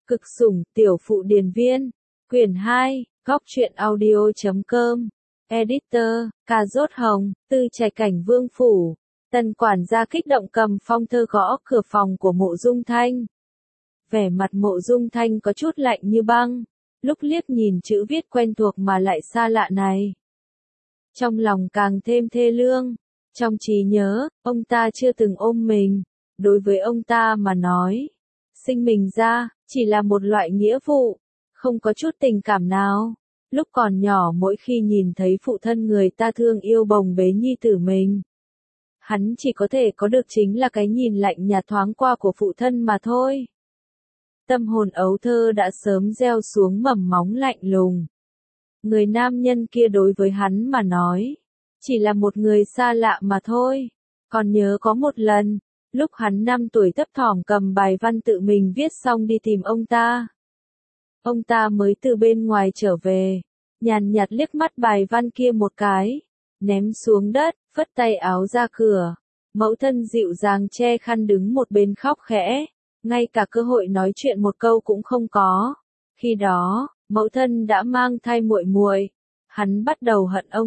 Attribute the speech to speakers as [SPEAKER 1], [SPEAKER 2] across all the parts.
[SPEAKER 1] Cực sủng, tiểu phụ điền viên. Quyển 2, góc truyện audio.com. Editor, Cà Rốt Hồng, Tư Trạch Cảnh Vương Phủ. Tần quản gia kích động cầm phong thơ gõ cửa phòng của Mộ Dung Thanh. Vẻ mặt Mộ Dung Thanh có chút lạnh như băng, lúc liếc nhìn chữ viết quen thuộc mà lại xa lạ này. Trong lòng càng thêm thê lương, trong trí nhớ, ông ta chưa từng ôm mình, đối với ông ta mà nói, sinh mình ra, chỉ là một loại nghĩa vụ, không có chút tình cảm nào. Lúc còn nhỏ mỗi khi nhìn thấy phụ thân người ta thương yêu bồng bế nhi tử mình, hắn chỉ có thể có được chính là cái nhìn lạnh nhạt thoáng qua của phụ thân mà thôi. Tâm hồn ấu thơ đã sớm gieo xuống mầm móng lạnh lùng. Người nam nhân kia đối với hắn mà nói, chỉ là một người xa lạ mà thôi. Còn nhớ có một lần, lúc hắn 5 tuổi thấp thỏm cầm bài văn tự mình viết xong đi tìm ông ta. Ông ta mới từ bên ngoài trở về, nhàn nhạt liếc mắt bài văn kia một cái, ném xuống đất, phất tay áo ra cửa. Mẫu thân dịu dàng che khăn đứng một bên khóc khẽ, ngay cả cơ hội nói chuyện một câu cũng không có. Khi đó, mẫu thân đã mang thai muội muội, hắn bắt đầu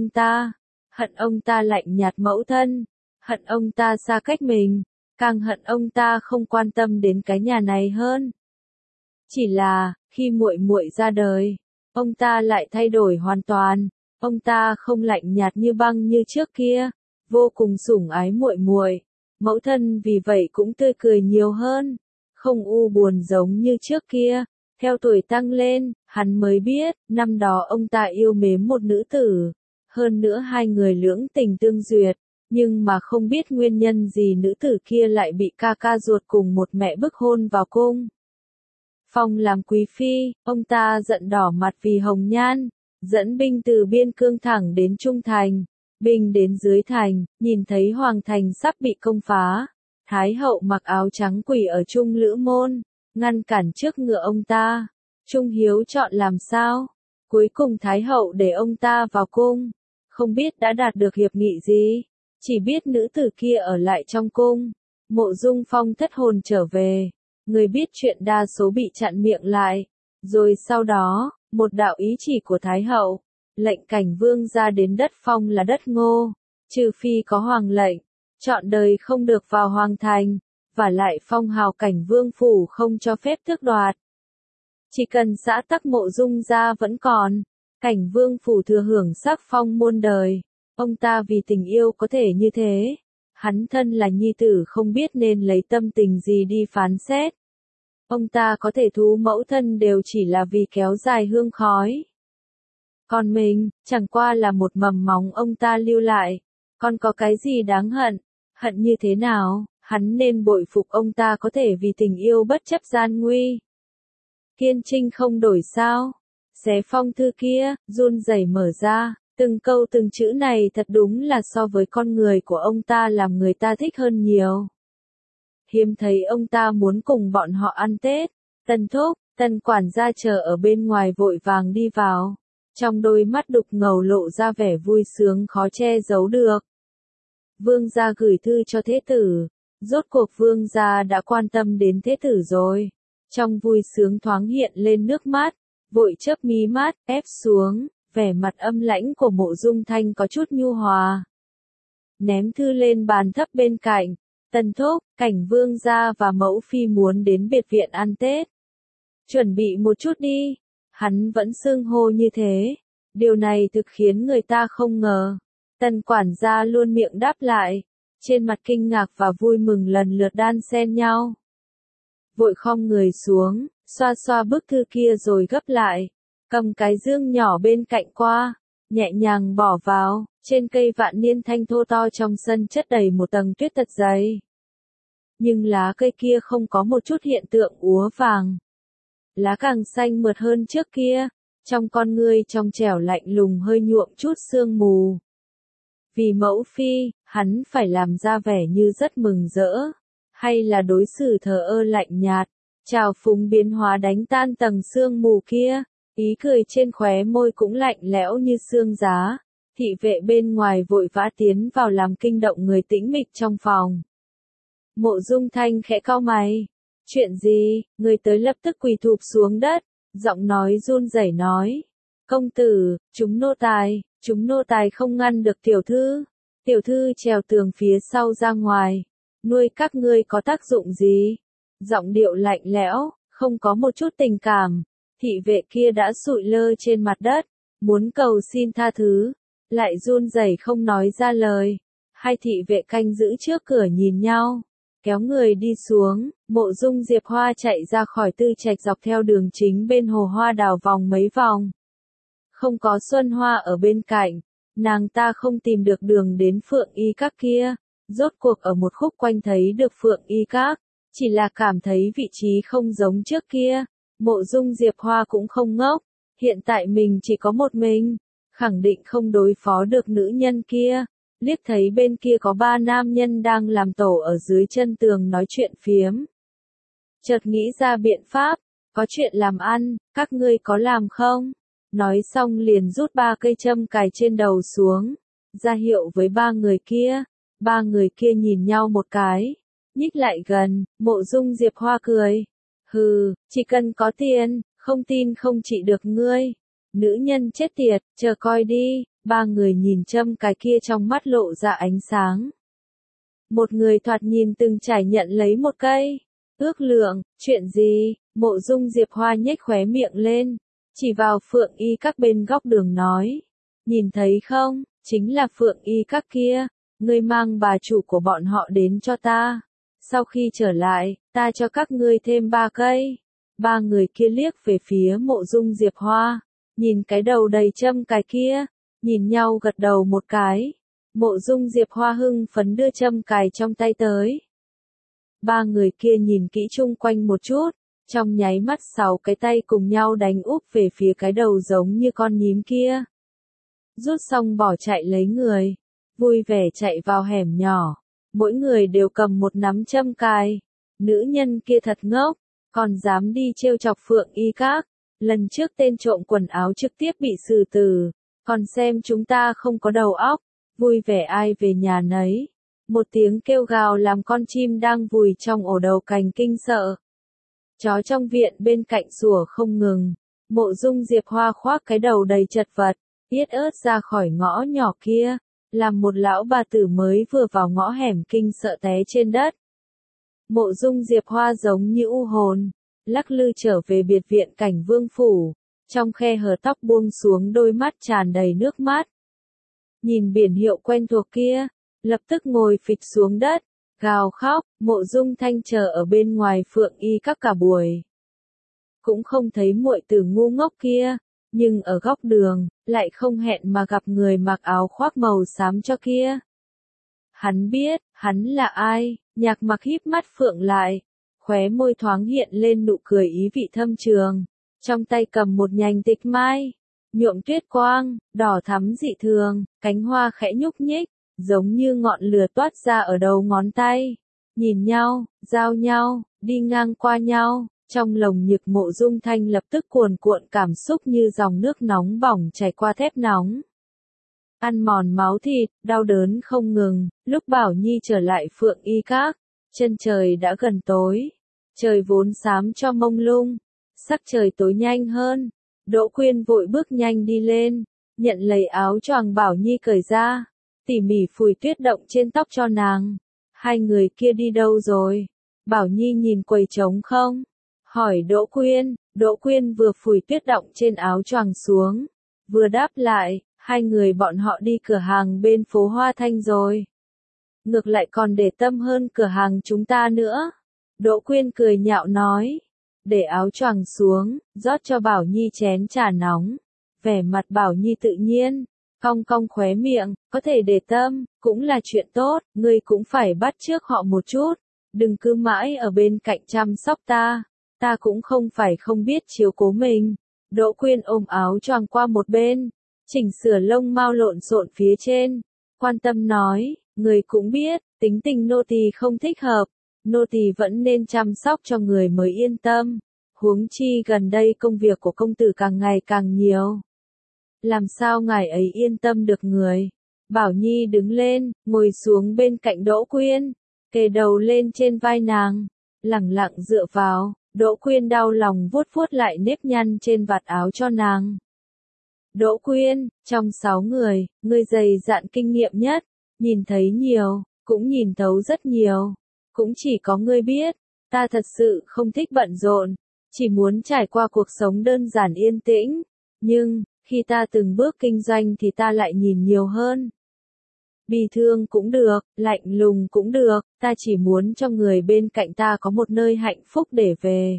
[SPEAKER 1] hận ông ta lạnh nhạt mẫu thân, hận ông ta xa cách mình, càng hận ông ta không quan tâm đến cái nhà này hơn. Chỉ là, khi muội muội ra đời, ông ta lại thay đổi hoàn toàn, ông ta không lạnh nhạt như băng như trước kia, vô cùng sủng ái muội muội. Mẫu thân vì vậy cũng tươi cười nhiều hơn, không u buồn giống như trước kia. Theo tuổi tăng lên, hắn mới biết, năm đó ông ta yêu mến một nữ tử, hơn nữa hai người lưỡng tình tương duyệt, nhưng mà không biết nguyên nhân gì nữ tử kia lại bị ca ca ruột cùng một mẹ bức hôn vào cung. Phong làm quý phi, ông ta giận đỏ mặt vì hồng nhan, dẫn binh từ biên cương thẳng đến Trung Thành. Binh đến dưới thành, nhìn thấy Hoàng Thành sắp bị công phá. Thái hậu mặc áo trắng quỳ ở Trung Lữ Môn, ngăn cản trước ngựa ông ta. Trung Hiếu chọn làm sao? Cuối cùng Thái hậu để ông ta vào cung. Không biết đã đạt được hiệp nghị gì, chỉ biết nữ tử kia ở lại trong cung. Mộ Dung Phong thất hồn trở về, người biết chuyện đa số bị chặn miệng lại. Rồi sau đó, một đạo ý chỉ của Thái hậu, lệnh Cảnh Vương ra đến đất Phong là đất Ngô, trừ phi có hoàng lệnh, trọn đời không được vào Hoàng Thành, và lại phong hào Cảnh Vương phủ không cho phép tước đoạt. Chỉ cần xã tắc Mộ Dung gia vẫn còn, Cảnh Vương phủ thừa hưởng sắc phong muôn đời. Ông ta vì tình yêu có thể như thế, hắn thân là nhi tử không biết nên lấy tâm tình gì đi phán xét. Ông ta có thể thú mẫu thân đều chỉ là vì kéo dài hương khói. Còn mình, chẳng qua là một mầm móng ông ta lưu lại, còn có cái gì đáng hận? Hận như thế nào, hắn nên bội phục ông ta có thể vì tình yêu bất chấp gian nguy. Kiên trinh không đổi sao? Xé phong thư kia, run rẩy mở ra, từng câu từng chữ này thật đúng là so với con người của ông ta làm người ta thích hơn nhiều. Hiếm thấy ông ta muốn cùng bọn họ ăn Tết. Tần thúc, Tần quản gia chờ ở bên ngoài vội vàng đi vào. Trong đôi mắt đục ngầu lộ ra vẻ vui sướng khó che giấu được. Vương gia gửi thư cho thế tử. Rốt cuộc vương gia đã quan tâm đến thế tử rồi. Trong vui sướng thoáng hiện lên nước mắt, vội chớp mí mắt, ép xuống, vẻ mặt âm lãnh của Mộ Dung Thanh có chút nhu hòa. Ném thư lên bàn thấp bên cạnh. Tần thúc, Cảnh Vương gia và mẫu phi muốn đến biệt viện ăn Tết. Chuẩn bị một chút đi. Hắn vẫn xưng hô như thế. Điều này thực khiến người ta không ngờ. Tần quản gia luôn miệng đáp lại. Trên mặt kinh ngạc và vui mừng lần lượt đan xen nhau. Vội khom người xuống, xoa xoa bức thư kia rồi gấp lại. Cầm cái dương nhỏ bên cạnh qua, nhẹ nhàng bỏ vào. Trên cây vạn niên thanh thô to trong sân chất đầy một tầng tuyết thật dày. Nhưng lá cây kia không có một chút hiện tượng úa vàng. Lá càng xanh mượt hơn trước kia, trong con ngươi trong trẻo lạnh lùng hơi nhuộm chút sương mù. Vì mẫu phi, hắn phải làm ra vẻ như rất mừng rỡ, hay là đối xử thờ ơ lạnh nhạt, trào phúng biến hóa đánh tan tầng sương mù kia, ý cười trên khóe môi cũng lạnh lẽo như xương giá. Thị vệ bên ngoài vội vã tiến vào làm kinh động người tĩnh mịch trong phòng. Mộ Dung Thanh khẽ cau mày. Chuyện gì? Người tới lập tức quỳ thụp xuống đất, giọng nói run rẩy nói. Công tử, chúng nô tài không ngăn được tiểu thư. Tiểu thư trèo tường phía sau ra ngoài. Nuôi các ngươi có tác dụng gì? Giọng điệu lạnh lẽo, không có một chút tình cảm. Thị vệ kia đã sụi lơ trên mặt đất, muốn cầu xin tha thứ, lại run rẩy không nói ra lời. Hai thị vệ canh giữ trước cửa nhìn nhau, kéo người đi xuống. Mộ Dung Diệp Hoa chạy ra khỏi Tư Trạch dọc theo đường chính bên hồ hoa đào vòng mấy vòng. Không có Xuân Hoa ở bên cạnh, nàng ta không tìm được đường đến Phượng Y Các kia. Rốt cuộc ở một khúc quanh thấy được Phượng Y Các, chỉ là cảm thấy vị trí không giống trước kia. Mộ Dung Diệp Hoa cũng không ngốc, hiện tại mình chỉ có một mình, khẳng định không đối phó được nữ nhân kia. Liếc thấy bên kia có 3 nam nhân đang làm tổ ở dưới chân tường nói chuyện phiếm. Chợt nghĩ ra biện pháp, có chuyện làm ăn, các ngươi có làm không? Nói xong liền rút 3 cây châm cài trên đầu xuống, ra hiệu với 3 người kia. 3 người kia nhìn nhau một cái, nhích lại gần. Mộ Dung Diệp Hoa cười. Hừ, chỉ cần có tiền, không tin không trị được ngươi. Nữ nhân chết tiệt, chờ coi đi. 3 người nhìn châm cài kia trong mắt lộ ra ánh sáng. Một người thoạt nhìn từng trải nhận lấy một cây. Ước lượng, chuyện gì? Mộ Dung Diệp Hoa nhếch khóe miệng lên, chỉ vào Phượng Y Các bên góc đường nói. Nhìn thấy không, chính là Phượng Y Các kia, ngươi mang bà chủ của bọn họ đến cho ta. Sau khi trở lại, ta cho các ngươi thêm 3 cây. 3 người kia liếc về phía Mộ Dung Diệp Hoa, nhìn cái đầu đầy châm cài kia, nhìn nhau gật đầu một cái. Mộ Dung Diệp Hoa hưng phấn đưa châm cài trong tay tới. 3 người kia nhìn kỹ chung quanh một chút, trong nháy mắt 6 cái tay cùng nhau đánh úp về phía cái đầu giống như con nhím kia. Rút xong bỏ chạy lấy người, vui vẻ chạy vào hẻm nhỏ, mỗi người đều cầm một nắm châm cài. Nữ nhân kia thật ngốc, còn dám đi trêu chọc Phượng Y Các. Lần trước tên trộm quần áo trực tiếp bị xử tử, còn xem chúng ta không có đầu óc, vui vẻ ai về nhà nấy. Một tiếng kêu gào làm con chim đang vùi trong ổ đầu cành kinh sợ. Chó trong viện bên cạnh sủa không ngừng. Mộ Dung Diệp Hoa khoác cái đầu đầy chật vật, yết ớt ra khỏi ngõ nhỏ kia, làm một lão bà tử mới vừa vào ngõ hẻm kinh sợ té trên đất. Mộ Dung Diệp Hoa giống như u hồn, lắc lư trở về biệt viện Cảnh Vương phủ, trong khe hở tóc buông xuống đôi mắt tràn đầy nước mắt. Nhìn biển hiệu quen thuộc kia, lập tức ngồi phịch xuống đất, gào khóc. Mộ Dung Thanh chờ ở bên ngoài Phượng Y Các cả buổi, cũng không thấy muội tử ngu ngốc kia, nhưng ở góc đường, lại không hẹn mà gặp người mặc áo khoác màu xám cho kia. Hắn biết, hắn là ai. Nhạc Mặc híp mắt phượng lại, khóe môi thoáng hiện lên nụ cười ý vị thâm trường, trong tay cầm một nhành tịch mai, nhuộm tuyết quang, đỏ thắm dị thường, cánh hoa khẽ nhúc nhích, giống như ngọn lửa toát ra ở đầu ngón tay. Nhìn nhau, giao nhau, đi ngang qua nhau, trong lồng ngực Mộ Dung Thanh lập tức cuồn cuộn cảm xúc như dòng nước nóng bỏng chảy qua thép nóng. Ăn mòn máu thịt, đau đớn không ngừng. Lúc Bảo Nhi trở lại Phượng Y Các, chân trời đã gần tối. Trời vốn xám cho mông lung, sắc trời tối nhanh hơn. Đỗ Quyên vội bước nhanh đi lên, nhận lấy áo choàng Bảo Nhi cởi ra, tỉ mỉ phủi tuyết động trên tóc cho nàng. Hai người kia đi đâu rồi? Bảo Nhi nhìn quầy trống không, hỏi Đỗ Quyên. Đỗ Quyên vừa phủi tuyết động trên áo choàng xuống, vừa đáp lại, hai người bọn họ đi cửa hàng bên phố Hoa Thanh rồi. Ngược lại còn để tâm hơn cửa hàng chúng ta nữa. Đỗ Quyên cười nhạo nói, để áo choàng xuống, rót cho Bảo Nhi chén trà nóng. Vẻ mặt Bảo Nhi tự nhiên, cong cong khóe miệng, có thể để tâm, cũng là chuyện tốt, ngươi cũng phải bắt chước họ một chút, đừng cứ mãi ở bên cạnh chăm sóc ta cũng không phải không biết chiếu cố mình. Đỗ Quyên ôm áo choàng qua một bên, chỉnh sửa lông mao lộn xộn phía trên, quan tâm nói, người cũng biết, tính tình nô tỳ không thích hợp, nô tỳ vẫn nên chăm sóc cho người mới yên tâm, huống chi gần đây công việc của công tử càng ngày càng nhiều. Làm sao ngài ấy yên tâm được người? Bảo Nhi đứng lên, ngồi xuống bên cạnh Đỗ Quyên, kề đầu lên trên vai nàng, lẳng lặng dựa vào, Đỗ Quyên đau lòng vuốt vuốt lại nếp nhăn trên vạt áo cho nàng. Đỗ Quyên, trong 6 người, ngươi dày dạn kinh nghiệm nhất, nhìn thấy nhiều, cũng nhìn thấu rất nhiều. Cũng chỉ có ngươi biết, ta thật sự không thích bận rộn, chỉ muốn trải qua cuộc sống đơn giản yên tĩnh. Nhưng, khi ta từng bước kinh doanh thì ta lại nhìn nhiều hơn. Bi thương cũng được, lạnh lùng cũng được, ta chỉ muốn cho người bên cạnh ta có một nơi hạnh phúc để về.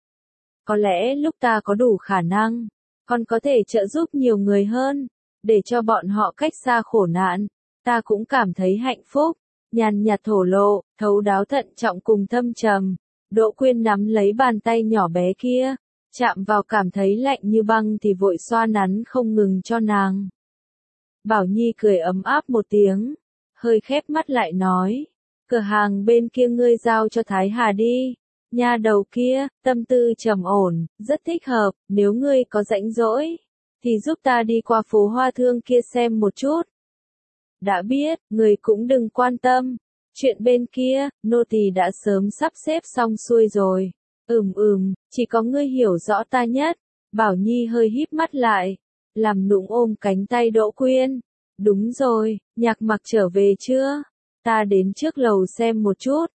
[SPEAKER 1] Có lẽ lúc ta có đủ khả năng, còn có thể trợ giúp nhiều người hơn, để cho bọn họ cách xa khổ nạn, ta cũng cảm thấy hạnh phúc. Nhàn nhạt thổ lộ, thấu đáo thận trọng cùng thâm trầm. Đỗ Quyên nắm lấy bàn tay nhỏ bé kia, chạm vào cảm thấy lạnh như băng thì vội xoa nắn không ngừng cho nàng. Bảo Nhi cười ấm áp một tiếng, hơi khép mắt lại nói, cửa hàng bên kia ngươi giao cho Thái Hà đi. Nha đầu kia, tâm tư trầm ổn, rất thích hợp, nếu ngươi có rảnh rỗi, thì giúp ta đi qua phố hoa thương kia xem một chút. Đã biết, người cũng đừng quan tâm. Chuyện bên kia, nô tỳ đã sớm sắp xếp xong xuôi rồi. Chỉ có ngươi hiểu rõ ta nhất. Bảo Nhi hơi híp mắt lại, làm nũng ôm cánh tay Đỗ Quyên. Đúng rồi, Nhạc Mặc trở về chưa? Ta đến trước lầu xem một chút.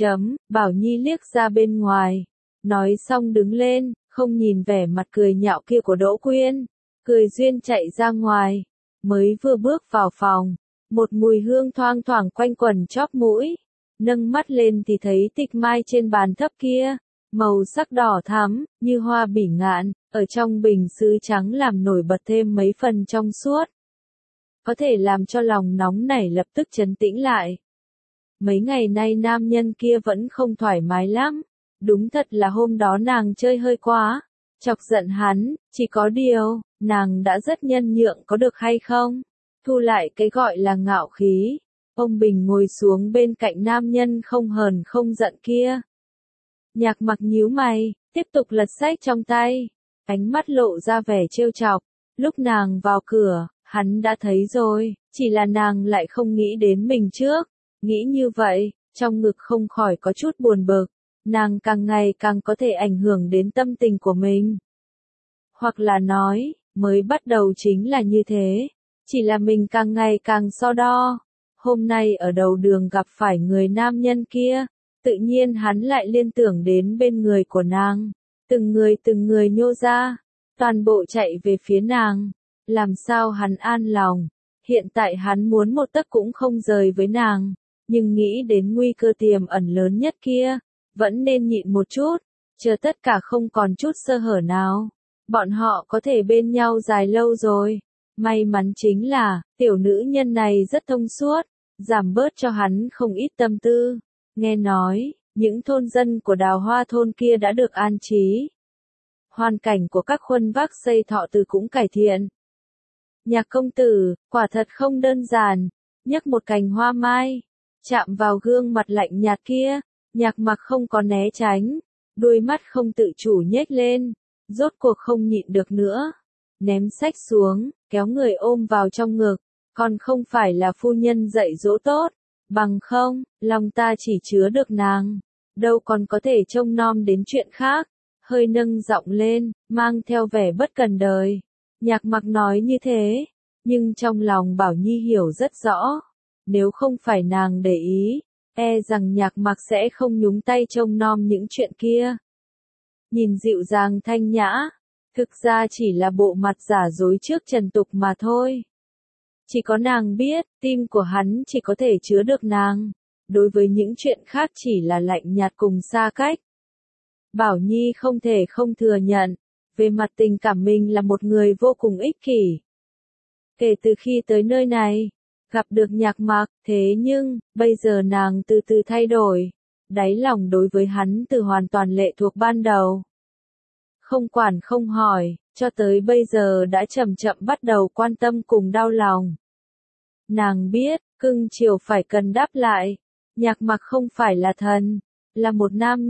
[SPEAKER 1] Bảo Nhi liếc ra bên ngoài. Nói xong đứng lên, không nhìn vẻ mặt cười nhạo kia của Đỗ Quyên. Cười duyên chạy ra ngoài. Mới vừa bước vào phòng, một mùi hương thoang thoảng quanh quẩn chóp mũi. Nâng mắt lên thì thấy tịch mai trên bàn thấp kia, màu sắc đỏ thắm, như hoa bỉ ngạn, ở trong bình sứ trắng làm nổi bật thêm mấy phần trong suốt. Có thể làm cho lòng nóng nảy lập tức trấn tĩnh lại. Mấy ngày nay nam nhân kia vẫn không thoải mái lắm, đúng thật là hôm đó nàng chơi hơi quá, chọc giận hắn, chỉ có điều, nàng đã rất nhân nhượng có được hay không? Thu lại cái gọi là ngạo khí. Ông Bình ngồi xuống bên cạnh nam nhân không hờn không giận kia. Nhạc Mặc nhíu mày, tiếp tục lật sách trong tay. Ánh mắt lộ ra vẻ trêu chọc. Lúc nàng vào cửa, hắn đã thấy rồi, chỉ là nàng lại không nghĩ đến mình trước. Nghĩ như vậy, trong ngực không khỏi có chút buồn bực. Nàng càng ngày càng có thể ảnh hưởng đến tâm tình của mình. Hoặc là nói, mới bắt đầu chính là như thế. Chỉ là mình càng ngày càng so đo. Hôm nay ở đầu đường gặp phải người nam nhân kia, tự nhiên hắn lại liên tưởng đến bên người của nàng. Từng người nhô ra, toàn bộ chạy về phía nàng. Làm sao hắn an lòng? Hiện tại hắn muốn một tấc cũng không rời với nàng, nhưng nghĩ đến nguy cơ tiềm ẩn lớn nhất kia, vẫn nên nhịn một chút, chờ tất cả không còn chút sơ hở nào. Bọn họ có thể bên nhau dài lâu rồi. May mắn chính là, tiểu nữ nhân này rất thông suốt, giảm bớt cho hắn không ít tâm tư. Nghe nói, những thôn dân của Đào Hoa thôn kia đã được an trí. Hoàn cảnh của các khuân vác xây thọ từ cũng cải thiện. Nhạc công tử, quả thật không đơn giản, nhấc một cành hoa mai, chạm vào gương mặt lạnh nhạt kia, Nhạc Mặc không có né tránh, đôi mắt không tự chủ nhếch lên, rốt cuộc không nhịn được nữa. Ném sách xuống, kéo người ôm vào trong ngực, còn không phải là phu nhân dạy dỗ tốt, bằng không, lòng ta chỉ chứa được nàng, đâu còn có thể trông nom đến chuyện khác, hơi nâng giọng lên, mang theo vẻ bất cần đời. Nhạc Mặc nói như thế, nhưng trong lòng Bảo Nhi hiểu rất rõ, nếu không phải nàng để ý, e rằng Nhạc Mặc sẽ không nhúng tay trông nom những chuyện kia. Nhìn dịu dàng thanh nhã, thực ra chỉ là bộ mặt giả dối trước trần tục mà thôi. Chỉ có nàng biết, tim của hắn chỉ có thể chứa được nàng. Đối với những chuyện khác chỉ là lạnh nhạt cùng xa cách. Bảo Nhi không thể không thừa nhận, về mặt tình cảm mình là một người vô cùng ích kỷ. Kể từ khi tới nơi này, gặp được Nhạc Mặc, thế nhưng, bây giờ nàng từ từ thay đổi. Đáy lòng đối với hắn từ hoàn toàn lệ thuộc ban đầu. Không quản không hỏi, cho tới bây giờ đã chậm chậm bắt đầu quan tâm cùng đau lòng. Nàng biết, cưng chiều phải cần đáp lại. Nhạc Mặc không phải là thần, là một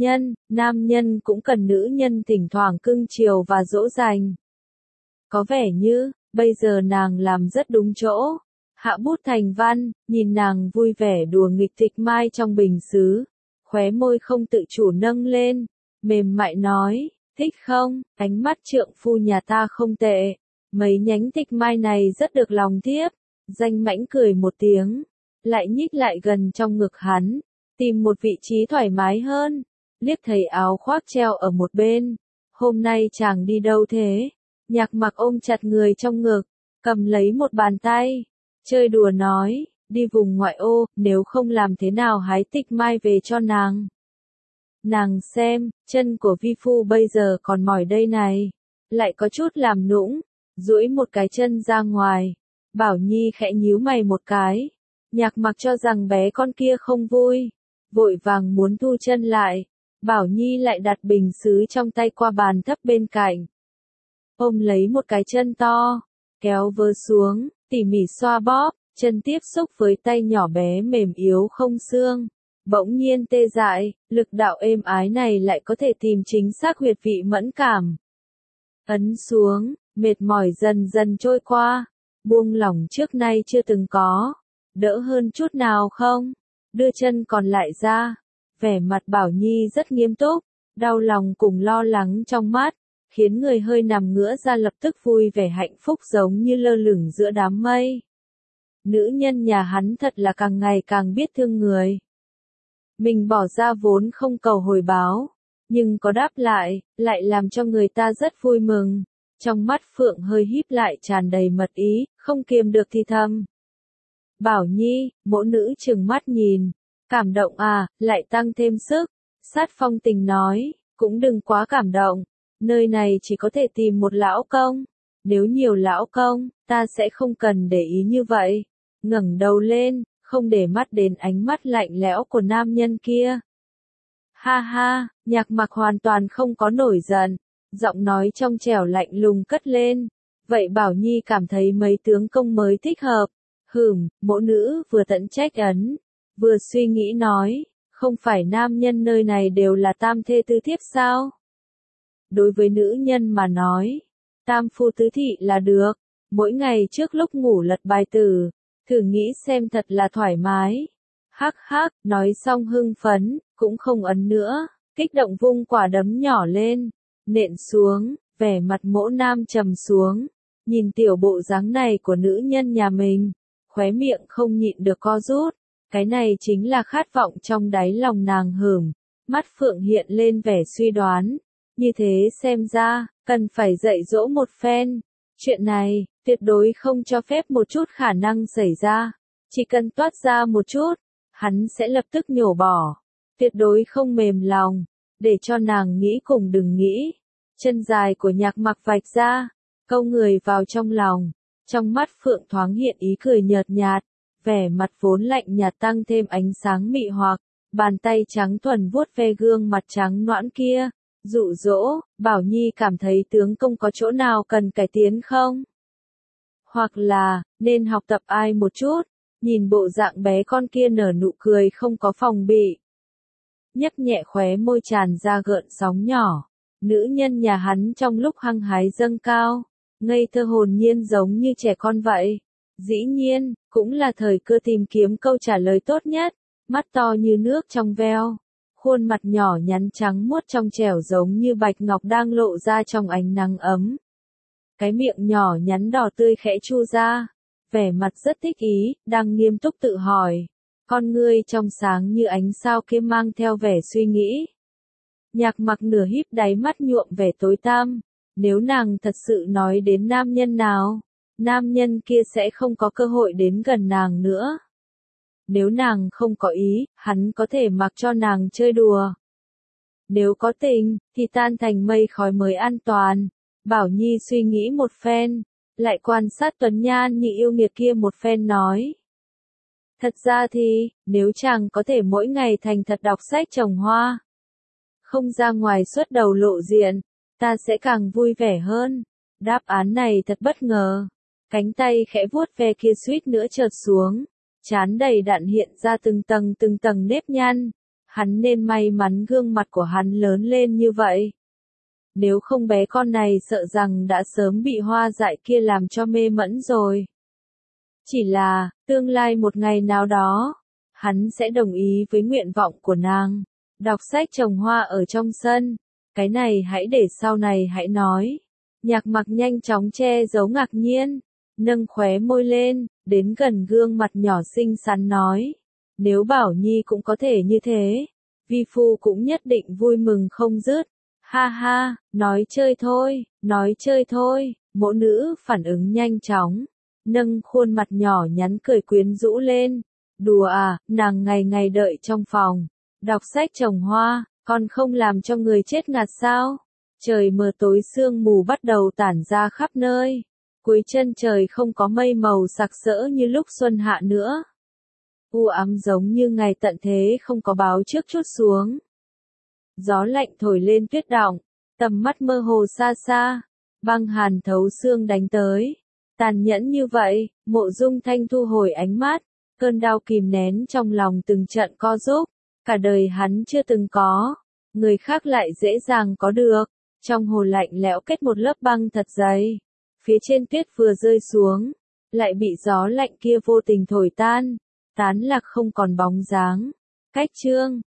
[SPEAKER 1] nam nhân cũng cần nữ nhân thỉnh thoảng cưng chiều và dỗ dành. Có vẻ như, bây giờ nàng làm rất đúng chỗ. Hạ bút thành văn, nhìn nàng vui vẻ đùa nghịch tịch mai trong bình sứ. khóe môi không tự chủ nâng lên, mềm mại nói, thích không, ánh mắt trượng phu nhà ta không tệ, mấy nhánh tịch mai này rất được lòng thiếp, danh mãnh cười một tiếng, lại nhích lại gần trong ngực hắn, tìm một vị trí thoải mái hơn, liếc thấy áo khoác treo ở một bên, hôm nay chàng đi đâu thế, Nhạc Mặc ôm chặt người trong ngực, cầm lấy một bàn tay, chơi đùa nói, đi vùng ngoại ô, nếu không làm thế nào hái tịch mai về cho nàng. Nàng xem, chân của vi phu bây giờ còn mỏi đây này, lại có chút làm nũng, duỗi một cái chân ra ngoài, Bảo Nhi khẽ nhíu mày một cái, Nhạc Mặc cho rằng bé con kia không vui, vội vàng muốn thu chân lại, Bảo Nhi lại đặt bình sứ trong tay qua bàn thấp bên cạnh, ôm lấy một cái chân to, kéo vớ xuống, tỉ mỉ xoa bóp, chân tiếp xúc với tay nhỏ bé mềm yếu không xương, bỗng nhiên tê dại, lực đạo êm ái này lại có thể tìm chính xác huyệt vị mẫn cảm. Ấn xuống, mệt mỏi dần dần trôi qua, buông lỏng trước nay chưa từng có, đỡ hơn chút nào không? Đưa chân còn lại ra, vẻ mặt Bảo Nhi rất nghiêm túc, đau lòng cùng lo lắng trong mắt, khiến người hơi nằm ngửa ra lập tức vui vẻ hạnh phúc giống như lơ lửng giữa đám mây. Nữ nhân nhà hắn thật là càng ngày càng biết thương người. Mình bỏ ra vốn không cầu hồi báo, nhưng có đáp lại, lại làm cho người ta rất vui mừng. Trong mắt Phượng hơi híp lại tràn đầy mật ý, không kiềm được thì thầm. Bảo Nhi, mỗ nữ trừng mắt nhìn, cảm động à, lại tăng thêm sức. Sát Phong Tình nói, cũng đừng quá cảm động, nơi này chỉ có thể tìm một lão công. Nếu nhiều lão công, ta sẽ không cần để ý như vậy. Ngẩng đầu lên, không để mắt đến ánh mắt lạnh lẽo của nam nhân kia. Ha ha, Nhạc Mặc hoàn toàn không có nổi giận, giọng nói trong trẻo lạnh lùng cất lên. Vậy Bảo Nhi cảm thấy mấy tướng công mới thích hợp. Mỗ nữ vừa tận trách ấn, vừa suy nghĩ nói, không phải nam nhân nơi này đều là tam thê tứ thiếp sao? Đối với nữ nhân mà nói, tam phu tứ thị là được, mỗi ngày trước lúc ngủ lật bài tử, thử nghĩ xem thật là thoải mái. Hắc hắc, nói xong hưng phấn, cũng không ấn nữa, kích động vung quả đấm nhỏ lên, nện xuống, vẻ mặt mỗ nam trầm xuống, nhìn tiểu bộ dáng này của nữ nhân nhà mình, khóe miệng không nhịn được co rút, cái này chính là khát vọng trong đáy lòng nàng. Mắt Phượng hiện lên vẻ suy đoán, như thế xem ra, cần phải dạy dỗ một phen, chuyện này, tuyệt đối không cho phép một chút khả năng xảy ra, chỉ cần toát ra một chút, hắn sẽ lập tức nhổ bỏ, tuyệt đối không mềm lòng, để cho nàng nghĩ cùng đừng nghĩ. Chân dài của Nhạc Mặc vạch ra, câu người vào trong lòng, trong mắt Phượng thoáng hiện ý cười nhợt nhạt, vẻ mặt vốn lạnh nhạt tăng thêm ánh sáng mị hoặc, bàn tay trắng thuần vuốt ve gương mặt trắng nõn kia, dụ dỗ. Bảo Nhi cảm thấy tướng công có chỗ nào cần cải tiến không? Hoặc là, nên học tập ai một chút, nhìn bộ dạng bé con kia nở nụ cười không có phòng bị. Nhấp nhẹ khóe môi tràn ra gợn sóng nhỏ, nữ nhân nhà hắn trong lúc hăng hái dâng cao, ngây thơ hồn nhiên giống như trẻ con vậy. Dĩ nhiên, cũng là thời cơ tìm kiếm câu trả lời tốt nhất, mắt to như nước trong veo, khuôn mặt nhỏ nhắn trắng muốt trong trẻo giống như bạch ngọc đang lộ ra trong ánh nắng ấm. Cái miệng nhỏ nhắn đỏ tươi khẽ chu ra, vẻ mặt rất thích ý, đang nghiêm túc tự hỏi. Con ngươi trong sáng như ánh sao kia mang theo vẻ suy nghĩ. Nhạc Mặc nửa híp đáy mắt nhuộm vẻ tối tăm, nếu nàng thật sự nói đến nam nhân nào, nam nhân kia sẽ không có cơ hội đến gần nàng nữa. Nếu nàng không có ý, hắn có thể mặc cho nàng chơi đùa. Nếu có tình, thì tan thành mây khói mới an toàn. Bảo Nhi suy nghĩ một phen, lại quan sát tuấn nhan như yêu nghiệt kia một phen nói. Thật ra thì, nếu chàng có thể mỗi ngày thành thật đọc sách trồng hoa, không ra ngoài xuất đầu lộ diện, ta sẽ càng vui vẻ hơn. Đáp án này thật bất ngờ. Cánh tay khẽ vuốt ve kia suýt nữa trượt xuống, trán đầy đặn hiện ra từng tầng nếp nhăn. Hắn nên may mắn gương mặt của hắn lớn lên như vậy. Nếu không bé con này sợ rằng đã sớm bị hoa dại kia làm cho mê mẫn rồi. Chỉ là, tương lai một ngày nào đó, hắn sẽ đồng ý với nguyện vọng của nàng. Đọc sách trồng hoa ở trong sân. Cái này hãy để sau này hãy nói. Nhạc Mặc nhanh chóng che giấu ngạc nhiên, nâng khóe môi lên, đến gần gương mặt nhỏ xinh xắn nói. Nếu Bảo Nhi cũng có thể như thế, vi phu cũng nhất định vui mừng không dứt. Ha ha, nói chơi thôi, mộ nữ phản ứng nhanh chóng, nâng khuôn mặt nhỏ nhắn cười quyến rũ lên. Đùa à, nàng ngày ngày đợi trong phòng, đọc sách trồng hoa, còn không làm cho người chết ngạt sao? Trời mờ tối sương mù bắt đầu tản ra khắp nơi. Cuối chân trời không có mây màu sặc sỡ như lúc xuân hạ nữa. U ám giống như ngày tận thế không có báo trước trút xuống. Gió lạnh thổi lên tuyết đọng, tầm mắt mơ hồ xa xa, băng hàn thấu xương đánh tới. Tàn nhẫn như vậy, Mộ Dung Thanh thu hồi ánh mắt, cơn đau kìm nén trong lòng từng trận co rúm, cả đời hắn chưa từng có, người khác lại dễ dàng có được. Trong hồ lạnh lẽo kết một lớp băng thật dày, phía trên tuyết vừa rơi xuống, lại bị gió lạnh kia vô tình thổi tan, tán lạc không còn bóng dáng. Cách chương